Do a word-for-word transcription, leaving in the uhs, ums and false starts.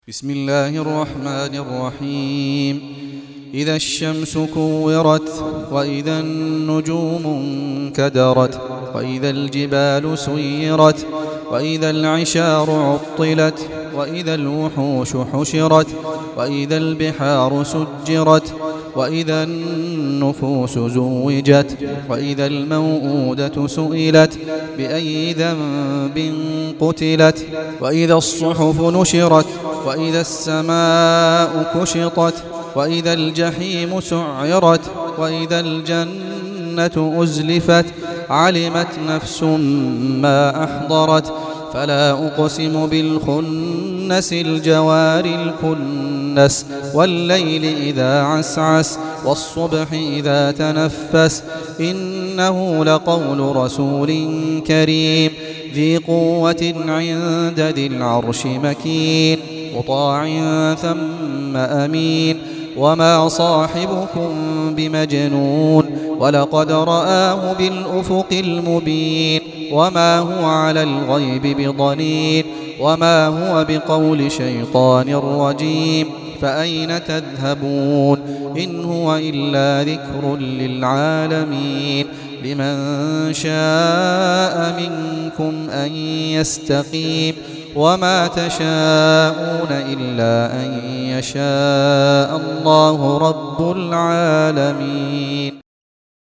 بسم الله الرحمن الرحيم. إذا الشمس كورت وإذا النجوم انكدرت وإذا الجبال سيرت وإذا العشار عطلت وإذا الوحوش حشرت وإذا البحار سجرت وإذا النفوس زوجت وإذا الموءودة سئلت بأي ذنب قتلت وإذا الصحف نشرت وإذا السماء كشطت وإذا الجحيم سعرت وإذا الجنة أزلفت علمت نفس ما أحضرت فلا أقسم بالخنس الجوار الكنس والليل إذا عسعس والصبح إذا تنفس إنه لقول رسول كريم ذي قوة عند ذي العرش مكين مطاع ثم أمين وما صاحبكم بمجنون ولقد رآه بالأفق المبين وما هو على الغيب بضنين وما هو بقول شيطان رجيم فأين تذهبون إن هو إلا ذكر للعالمين لمن شاء منكم أن يستقيم وما تشاءون إلا أن يشاء الله رب العالمين.